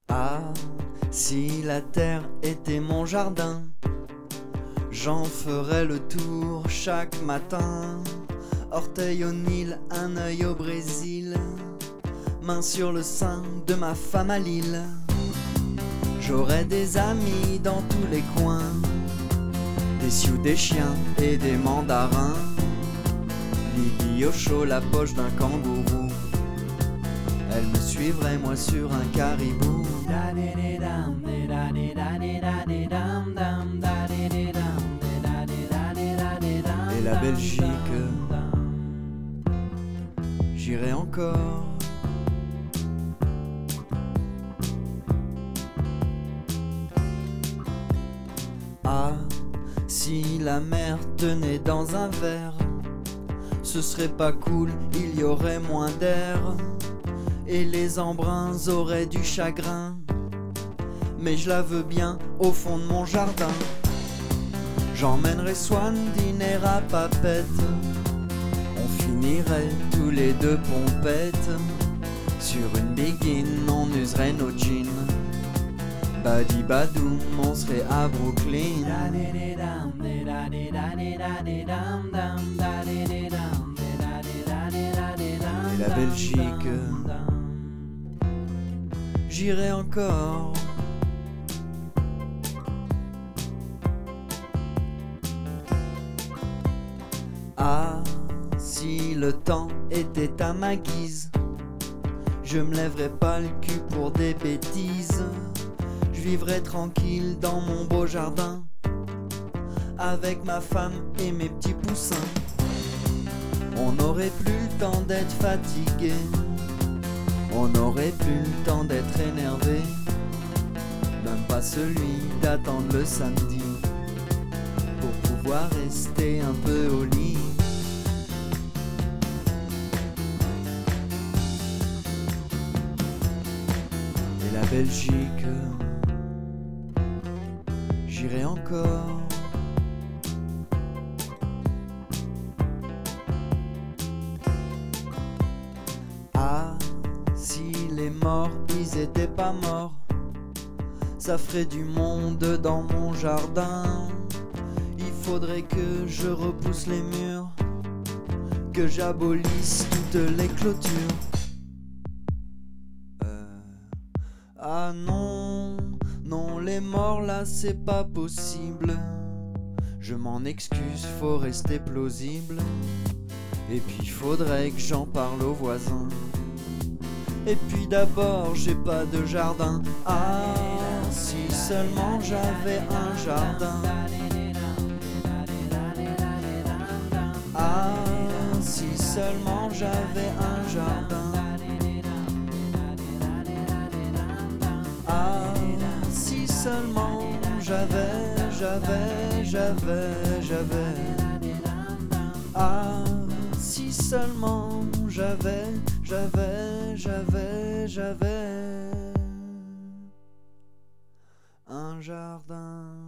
Ah, si la terre était mon jardin, j'en ferais le tour chaque matin. Orteil au Nil, un œil au Brésil, main sur le sein de ma femme à Lille. J'aurais des amis dans tous les coins, des sioux, des chiens et des mandarins. Lily au chaud, la poche d'un kangourou, elle me suivrait moi sur un caribou. Et la Belgique, j'irai encore. Ah, si la mer tenait dans un verre, ce serait pas cool, il y aurait moins d'air, et les embruns auraient du chagrin. Mais je la veux bien au fond de mon jardin. J'emmènerai Swan dîner à Papette, on finirait tous les deux pompettes. Sur une biguine on userait nos jeans, badi badoum on serait à Brooklyn. Et la Belgique, j'irai encore. Ah, si le temps était à ma guise, je me lèverais pas le cul pour des bêtises. Je vivrais tranquille dans mon beau jardin, avec ma femme et mes petits poussins. On n'aurait plus le temps d'être fatigué, on n'aurait plus le temps d'être énervé, même pas celui d'attendre le samedi pour pouvoir rester un peu au lit. Et la Belgique, j'irai encore. Ah, si les morts, ils étaient pas morts, ça ferait du monde dans mon jardin. Il faudrait que je repousse les murs, que j'abolisse toutes les clôtures. Ah non, non, les morts là c'est pas possible. Je m'en excuse, faut rester plausible. Et puis faudrait que j'en parle aux voisins. Et puis d'abord j'ai pas de jardin. Ah, si seulement j'avais un jardin. Ah, si seulement j'avais un jardin. Ah, si seulement j'avais. Ah, si seulement j'avais un jardin.